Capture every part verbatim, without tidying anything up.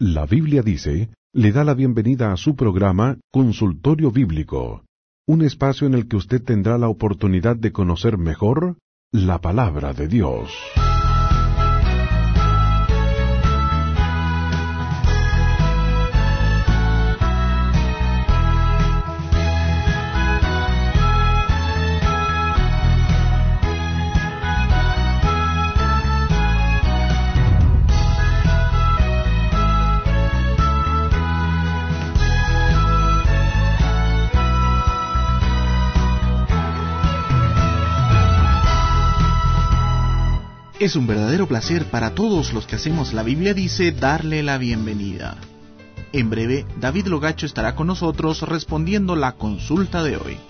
La Biblia dice, le da la bienvenida a su programa Consultorio Bíblico, un espacio en el que usted tendrá la oportunidad de conocer mejor la palabra de Dios. Es un verdadero placer para todos los que hacemos La Biblia Dice darle la bienvenida. En breve, David Logacho estará con nosotros respondiendo la consulta de hoy.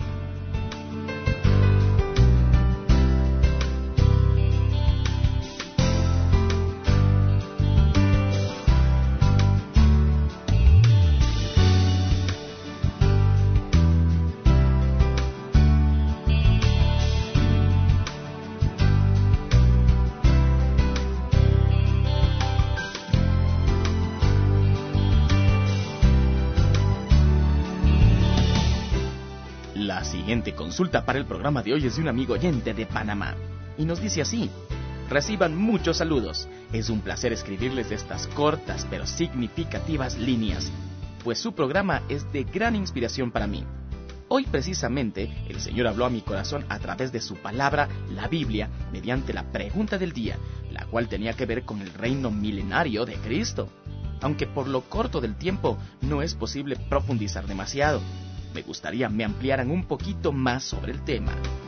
La siguiente consulta para el programa de hoy es de un amigo oyente de Panamá. Y nos dice así: reciban muchos saludos. Es un placer escribirles estas cortas pero significativas líneas, pues su programa es de gran inspiración para mí. Hoy precisamente el Señor habló a mi corazón a través de su palabra, la Biblia, mediante la pregunta del día, la cual tenía que ver con el reino milenario de Cristo. Aunque por lo corto del tiempo no es posible profundizar demasiado, me gustaría me ampliaran un poquito más sobre el tema.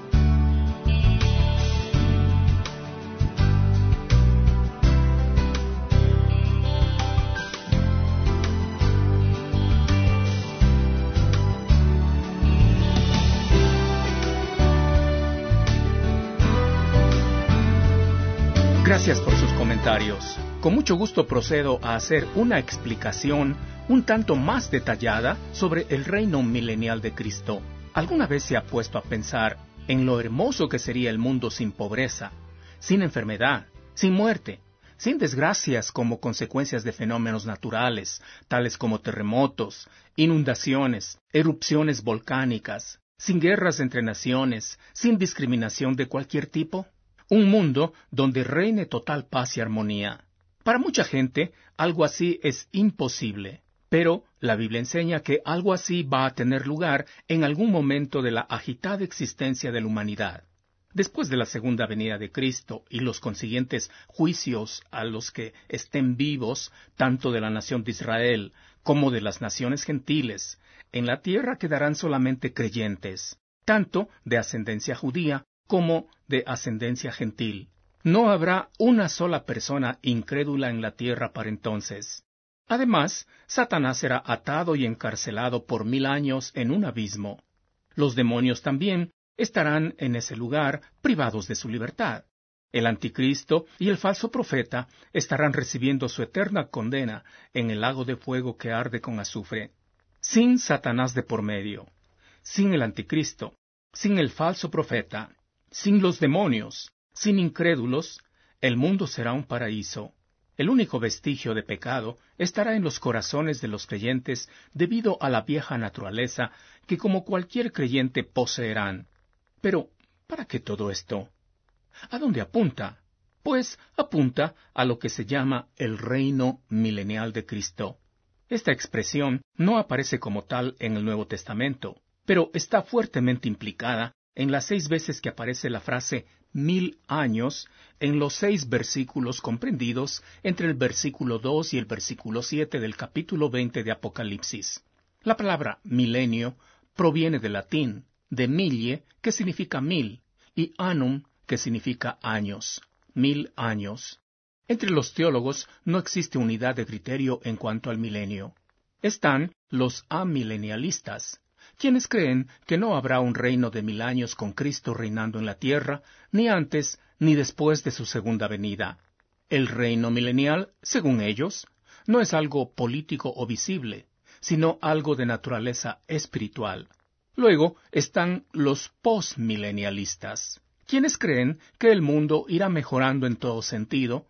Gracias por sus comentarios. Con mucho gusto procedo a hacer una explicación un tanto más detallada sobre el reino milenial de Cristo. ¿Alguna vez se ha puesto a pensar en lo hermoso que sería el mundo sin pobreza, sin enfermedad, sin muerte, sin desgracias como consecuencias de fenómenos naturales, tales como terremotos, inundaciones, erupciones volcánicas, sin guerras entre naciones, sin discriminación de cualquier tipo? Un mundo donde reine total paz y armonía. Para mucha gente, algo así es imposible. Pero la Biblia enseña que algo así va a tener lugar en algún momento de la agitada existencia de la humanidad. Después de la segunda venida de Cristo y los consiguientes juicios a los que estén vivos, tanto de la nación de Israel como de las naciones gentiles, en la tierra quedarán solamente creyentes, tanto de ascendencia judía como de ascendencia gentil. No habrá una sola persona incrédula en la tierra para entonces. Además, Satanás será atado y encarcelado por mil años en un abismo. Los demonios también estarán en ese lugar privados de su libertad. El anticristo y el falso profeta estarán recibiendo su eterna condena en el lago de fuego que arde con azufre. Sin Satanás de por medio, sin el anticristo, sin el falso profeta, sin los demonios, sin incrédulos, el mundo será un paraíso. El único vestigio de pecado estará en los corazones de los creyentes debido a la vieja naturaleza que como cualquier creyente poseerán. Pero, ¿para qué todo esto? ¿A dónde apunta? Pues apunta a lo que se llama el reino milenial de Cristo. Esta expresión no aparece como tal en el Nuevo Testamento, pero está fuertemente implicada en las seis veces que aparece la frase mil años en los seis versículos comprendidos entre el versículo dos y el versículo siete del capítulo veinte de Apocalipsis. La palabra milenio proviene del latín, de millie, que significa mil, y annum, que significa años, mil años. Entre los teólogos no existe unidad de criterio en cuanto al milenio. Están los amilenialistas, quienes creen que no habrá un reino de mil años con Cristo reinando en la tierra, ni antes ni después de su segunda venida. El reino milenial, según ellos, no es algo político o visible, sino algo de naturaleza espiritual. Luego están los postmilenialistas, quienes creen que el mundo irá mejorando en todo sentido,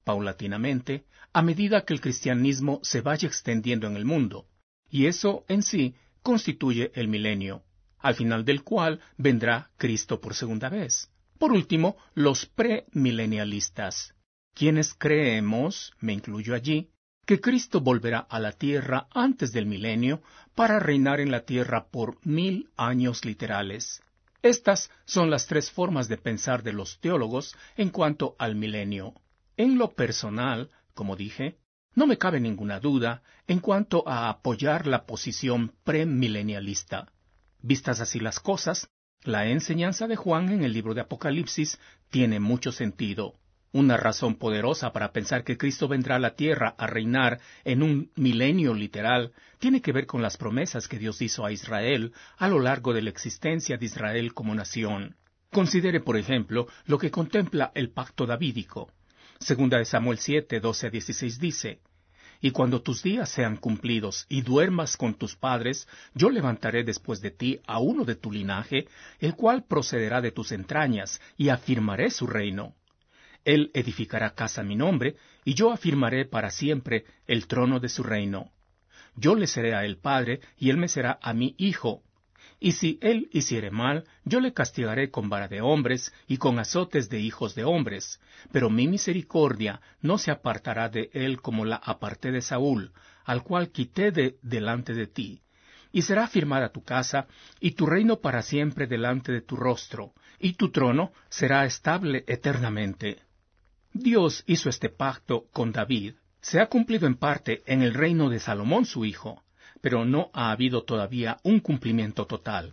paulatinamente a medida que el cristianismo se vaya extendiendo en el mundo, y eso en sí constituye el milenio, al final del cual vendrá Cristo por segunda vez. Por último, los premilenialistas, quienes creemos, me incluyo allí, que Cristo volverá a la tierra antes del milenio para reinar en la tierra por mil años literales. Estas son las tres formas de pensar de los teólogos en cuanto al milenio. En lo personal, como dije, no me cabe ninguna duda en cuanto a apoyar la posición premilenialista. Vistas así las cosas, la enseñanza de Juan en el libro de Apocalipsis tiene mucho sentido. Una razón poderosa para pensar que Cristo vendrá a la tierra a reinar en un milenio literal tiene que ver con las promesas que Dios hizo a Israel a lo largo de la existencia de Israel como nación. Considere, por ejemplo, lo que contempla el pacto davídico. Segunda de Samuel siete, doce a dieciséis dice: Y cuando tus días sean cumplidos y duermas con tus padres, yo levantaré después de ti a uno de tu linaje, el cual procederá de tus entrañas, y afirmaré su reino. Él edificará casa a mi nombre, y yo afirmaré para siempre el trono de su reino. Yo le seré a él padre, y él me será a mí hijo. Y si él hiciere mal, yo le castigaré con vara de hombres y con azotes de hijos de hombres. Pero mi misericordia no se apartará de él como la aparté de Saúl, al cual quité de delante de ti. Y será firmada tu casa, y tu reino para siempre delante de tu rostro, y tu trono será estable eternamente. Dios hizo este pacto con David. Se ha cumplido en parte en el reino de Salomón su hijo, pero no ha habido todavía un cumplimiento total.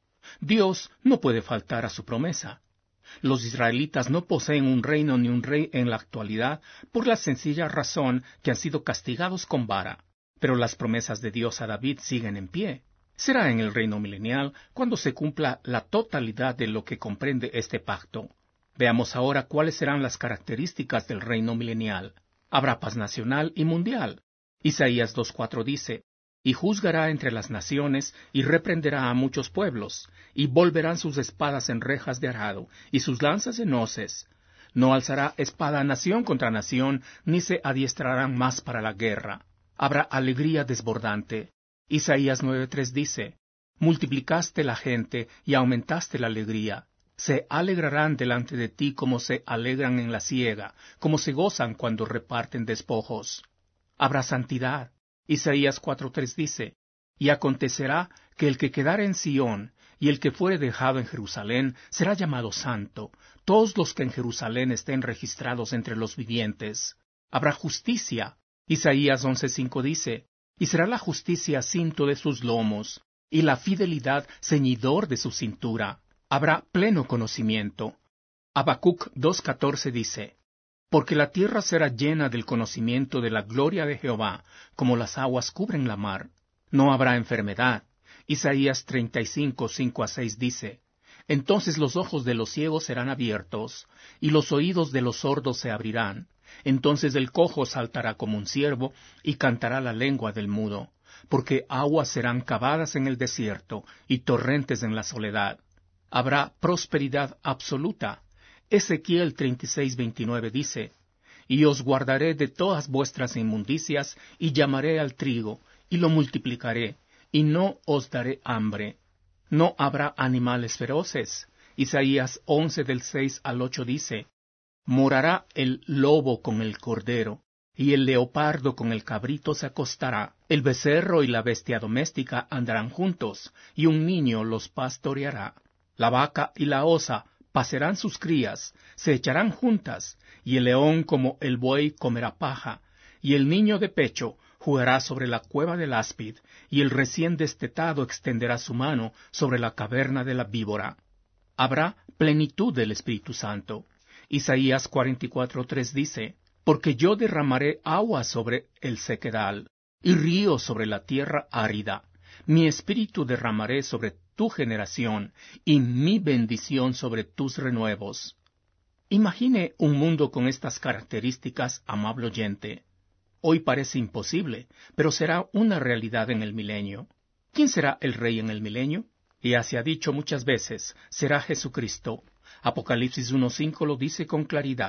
Dios no puede faltar a su promesa. Los israelitas no poseen un reino ni un rey en la actualidad por la sencilla razón que han sido castigados con vara, pero las promesas de Dios a David siguen en pie. Será en el reino milenial cuando se cumpla la totalidad de lo que comprende este pacto. Veamos ahora cuáles serán las características del reino milenial. Habrá paz nacional y mundial. Isaías dos cuatro dice: Y juzgará entre las naciones, y reprenderá a muchos pueblos, y volverán sus espadas en rejas de arado, y sus lanzas en hoces. No alzará espada nación contra nación, ni se adiestrarán más para la guerra. Habrá alegría desbordante. Isaías nueve tres dice: Multiplicaste la gente, y aumentaste la alegría. Se alegrarán delante de ti como se alegran en la siega, como se gozan cuando reparten despojos. Habrá santidad. Isaías cuatro tres dice: Y acontecerá que el que quedare en Sión, y el que fuere dejado en Jerusalén, será llamado santo, todos los que en Jerusalén estén registrados entre los vivientes. Habrá justicia. Isaías once cinco dice: Y será la justicia cinto de sus lomos, y la fidelidad ceñidor de su cintura. Habrá pleno conocimiento. Habacuc dos catorce dice: Porque la tierra será llena del conocimiento de la gloria de Jehová, como las aguas cubren la mar. No habrá enfermedad. Isaías treinta y cinco, cinco a seis dice: Entonces los ojos de los ciegos serán abiertos, y los oídos de los sordos se abrirán. Entonces el cojo saltará como un ciervo, y cantará la lengua del mudo. Porque aguas serán cavadas en el desierto, y torrentes en la soledad. Habrá prosperidad absoluta. Ezequiel treinta y seis, veintinueve dice: Y os guardaré de todas vuestras inmundicias, y llamaré al trigo, y lo multiplicaré, y no os daré hambre. No habrá animales feroces. Isaías once del seis al ocho dice: Morará el lobo con el cordero, y el leopardo con el cabrito se acostará. El becerro y la bestia doméstica andarán juntos, y un niño los pastoreará. La vaca y la osa pacerán sus crías, se echarán juntas, y el león como el buey comerá paja, y el niño de pecho jugará sobre la cueva del áspid, y el recién destetado extenderá su mano sobre la caverna de la víbora. Habrá plenitud del Espíritu Santo. Isaías cuarenta y cuatro tres dice: Porque yo derramaré agua sobre el sequedal, y ríos sobre la tierra árida. Mi espíritu derramaré sobre tu generación, y mi bendición sobre tus renuevos. Imagine un mundo con estas características, amable oyente. Hoy parece imposible, pero será una realidad en el milenio. ¿Quién será el rey en el milenio? Ya se ha dicho muchas veces, será Jesucristo. Apocalipsis uno cinco lo dice con claridad.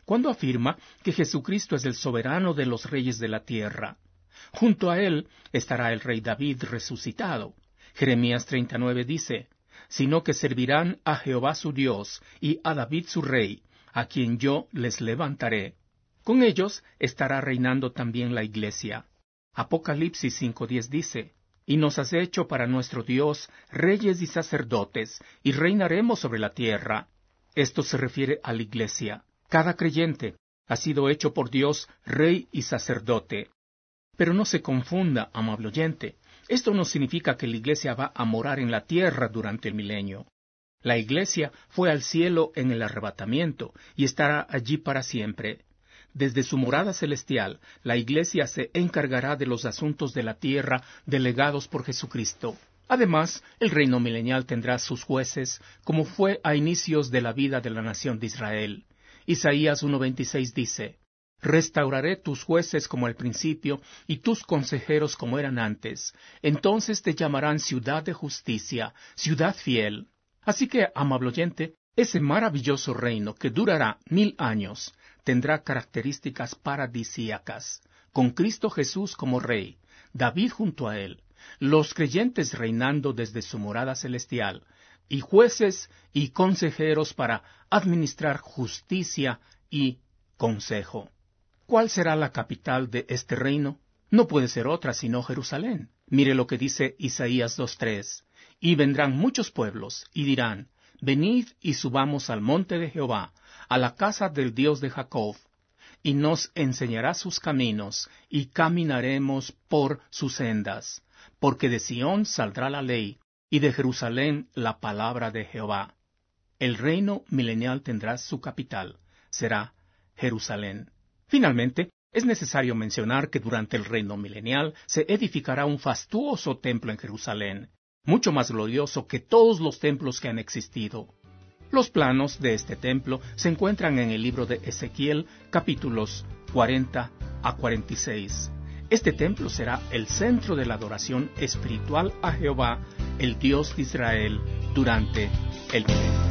cuando afirma que Jesucristo es el soberano de los reyes de la tierra. Junto a él estará el rey David resucitado. Jeremías treinta y nueve dice, sino que servirán a Jehová su Dios y a David su rey, a quien yo les levantaré. Con ellos estará reinando también la iglesia. Apocalipsis cinco diez dice, y nos has hecho para nuestro Dios reyes y sacerdotes, y reinaremos sobre la tierra. Esto se refiere a la iglesia. Cada creyente ha sido hecho por Dios rey y sacerdote. Pero no se confunda, amable oyente. Esto no significa que la iglesia va a morar en la tierra durante el milenio. La iglesia fue al cielo en el arrebatamiento y estará allí para siempre. Desde su morada celestial, la iglesia se encargará de los asuntos de la tierra delegados por Jesucristo. Además, el reino milenial tendrá sus jueces, como fue a inicios de la vida de la nación de Israel. Isaías uno veintiséis dice, restauraré tus jueces como al principio, y tus consejeros como eran antes. Entonces te llamarán ciudad de justicia, ciudad fiel. Así que, amable oyente, ese maravilloso reino que durará mil años, tendrá características paradisíacas, con Cristo Jesús como Rey, David junto a él, los creyentes reinando desde su morada celestial, y jueces y consejeros para administrar justicia y consejo. ¿Cuál será la capital de este reino? No puede ser otra sino Jerusalén. Mire lo que dice Isaías dos tres. Y vendrán muchos pueblos, y dirán, venid y subamos al monte de Jehová, a la casa del Dios de Jacob, y nos enseñará sus caminos, y caminaremos por sus sendas, porque de Sión saldrá la ley, y de Jerusalén la palabra de Jehová. El reino milenial tendrá su capital, será Jerusalén. Finalmente, es necesario mencionar que durante el reino milenial se edificará un fastuoso templo en Jerusalén, mucho más glorioso que todos los templos que han existido. Los planos de este templo se encuentran en el libro de Ezequiel, capítulos cuarenta a cuarenta y seis. Este templo será el centro de la adoración espiritual a Jehová, el Dios de Israel, durante el milenio.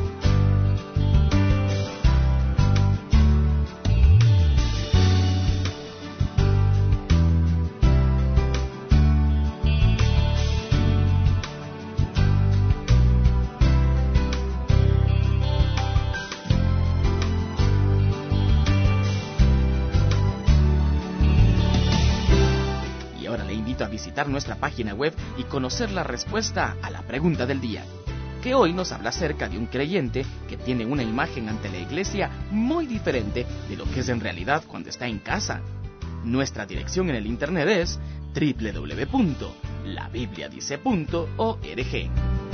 A visitar nuestra página web y conocer la respuesta a la pregunta del día, que hoy nos habla acerca de un creyente que tiene una imagen ante la iglesia muy diferente de lo que es en realidad cuando está en casa. Nuestra dirección en el internet es doble u doble u doble u punto la biblia dice punto org.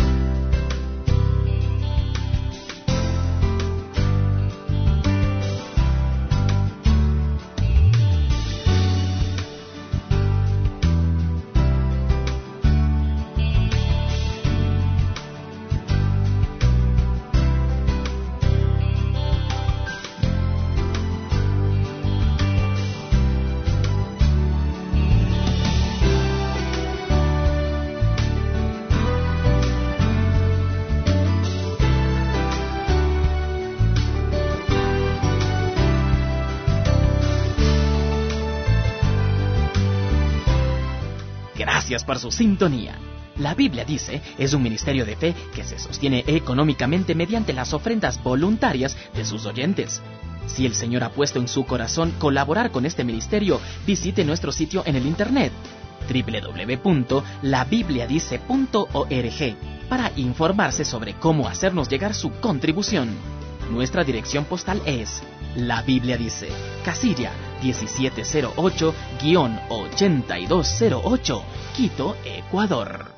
Gracias por su sintonía. La Biblia dice es un ministerio de fe que se sostiene económicamente mediante las ofrendas voluntarias de sus oyentes. Si el Señor ha puesto en su corazón colaborar con este ministerio, visite nuestro sitio en el internet doble u doble u doble u punto la biblia dice punto org para informarse sobre cómo hacernos llegar su contribución. Nuestra dirección postal es La Biblia Dice, casilla diecisiete cero ocho ochenta y dos cero ocho, Quito, Ecuador.